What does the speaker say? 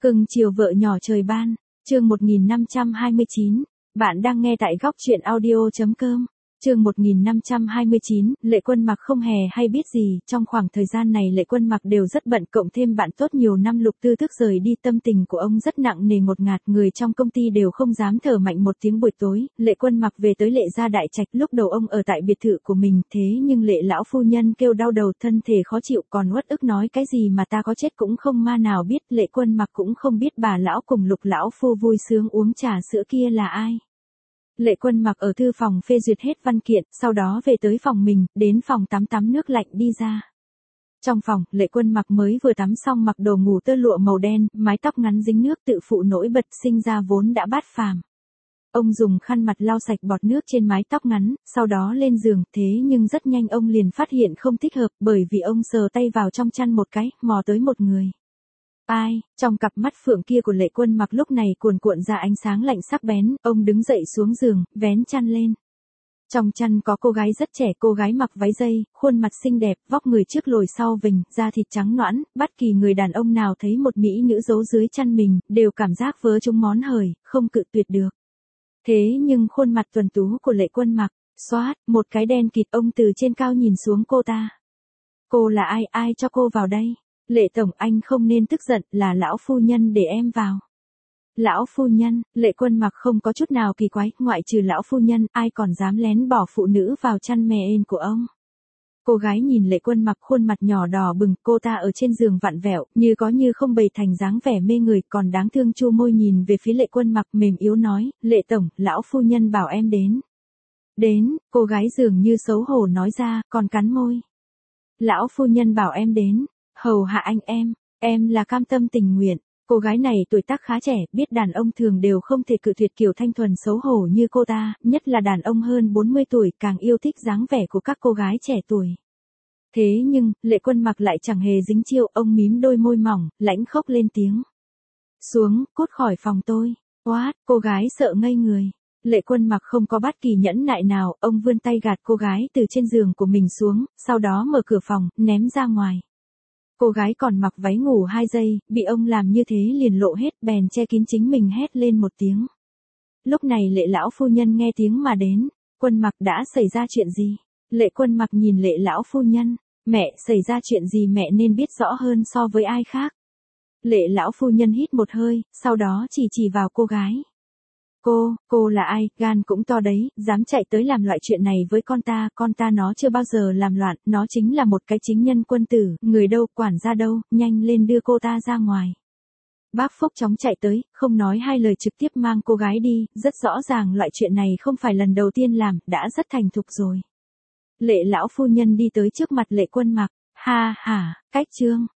Cưng chiều vợ nhỏ trời ban, chương 1529, bạn đang nghe tại góc truyện audio.com. Chương 1529, Lệ Quân Mặc không hề hay biết gì, trong khoảng thời gian này Lệ Quân Mặc đều rất bận, cộng thêm bạn tốt nhiều năm Lục Tư Thức rời đi, tâm tình của ông rất nặng nề ngột ngạt, người trong công ty đều không dám thở mạnh một tiếng. Buổi tối, Lệ Quân Mặc về tới Lệ gia đại trạch, lúc đầu ông ở tại biệt thự của mình, thế nhưng Lệ lão phu nhân kêu đau đầu, thân thể khó chịu, còn uất ức nói cái gì mà ta có chết cũng không ma nào biết. Lệ Quân Mặc cũng không biết bà lão cùng Lục lão phu vui sướng uống trà sữa kia là ai. Lệ Quân Mặc ở thư phòng phê duyệt hết văn kiện, sau đó về tới phòng mình, đến phòng tắm nước lạnh đi ra. Trong phòng, Lệ Quân Mặc mới vừa tắm xong, mặc đồ ngủ tơ lụa màu đen, mái tóc ngắn dính nước, tự phụ nổi bật, sinh ra vốn đã bát phàm. Ông dùng khăn mặt lau sạch bọt nước trên mái tóc ngắn, sau đó lên giường, thế nhưng rất nhanh ông liền phát hiện không thích hợp, bởi vì ông sờ tay vào trong chăn một cái, mò tới một người. Ai? Trong cặp mắt phượng kia của Lệ Quân Mặc lúc này cuồn cuộn ra ánh sáng lạnh sắc bén, ông đứng dậy xuống giường, vén chăn lên. Trong chăn có cô gái rất trẻ, cô gái mặc váy dây, khuôn mặt xinh đẹp, vóc người trước lồi sau vình, da thịt trắng nõn, bất kỳ người đàn ông nào thấy một mỹ nữ giấu dưới chăn mình, đều cảm giác vớ trúng món hời, không cự tuyệt được. Thế nhưng khuôn mặt tuấn tú của Lệ Quân Mặc, xoát, một cái đen kịt, ông từ trên cao nhìn xuống cô ta. Cô là ai, ai cho cô vào đây? Lệ tổng, anh không nên tức giận, là lão phu nhân để em vào. Lão phu nhân? Lệ Quân Mặc không có chút nào kỳ quái, ngoại trừ lão phu nhân, ai còn dám lén bỏ phụ nữ vào chăn mè ên của ông. Cô gái nhìn Lệ Quân Mặc, khuôn mặt nhỏ đỏ bừng, cô ta ở trên giường vặn vẹo, như có như không, bày thành dáng vẻ mê người, còn đáng thương chu môi nhìn về phía Lệ Quân Mặc, mềm yếu nói, Lệ tổng, lão phu nhân bảo em đến. Đến? Cô gái dường như xấu hổ nói ra, còn cắn môi. Lão phu nhân bảo em đến. Hầu hạ anh em là cam tâm tình nguyện. Cô gái này tuổi tác khá trẻ, biết đàn ông thường đều không thể cự tuyệt kiểu thanh thuần xấu hổ như cô ta, nhất là đàn ông hơn 40 tuổi càng yêu thích dáng vẻ của các cô gái trẻ tuổi. Thế nhưng, Lệ Quân Mặc lại chẳng hề dính chiêu, ông mím đôi môi mỏng, lãnh khốc lên tiếng. Xuống, cút khỏi phòng tôi. What? Cô gái sợ ngây người. Lệ Quân Mặc không có bất kỳ nhẫn nại nào, ông vươn tay gạt cô gái từ trên giường của mình xuống, sau đó mở cửa phòng, ném ra ngoài. Cô gái còn mặc váy ngủ 2 giây, bị ông làm như thế liền lộ hết, bèn che kín chính mình, hét lên một tiếng. Lúc này Lệ lão phu nhân nghe tiếng mà đến. Quân Mặc, đã xảy ra chuyện gì? Lệ Quân Mặc nhìn Lệ lão phu nhân. Mẹ, xảy ra chuyện gì mẹ nên biết rõ hơn so với ai khác. Lệ lão phu nhân hít một hơi, sau đó chỉ vào cô gái. Cô là ai, gan cũng to đấy, dám chạy tới làm loại chuyện này với con ta nó chưa bao giờ làm loạn, nó chính là một cái chính nhân quân tử, người đâu, quản gia đâu, nhanh lên đưa cô ta ra ngoài. Bác Phúc chóng chạy tới, không nói hai lời trực tiếp mang cô gái đi, rất rõ ràng loại chuyện này không phải lần đầu tiên làm, đã rất thành thục rồi. Lệ lão phu nhân đi tới trước mặt Lệ Quân Mặc, ha hả, cách trương,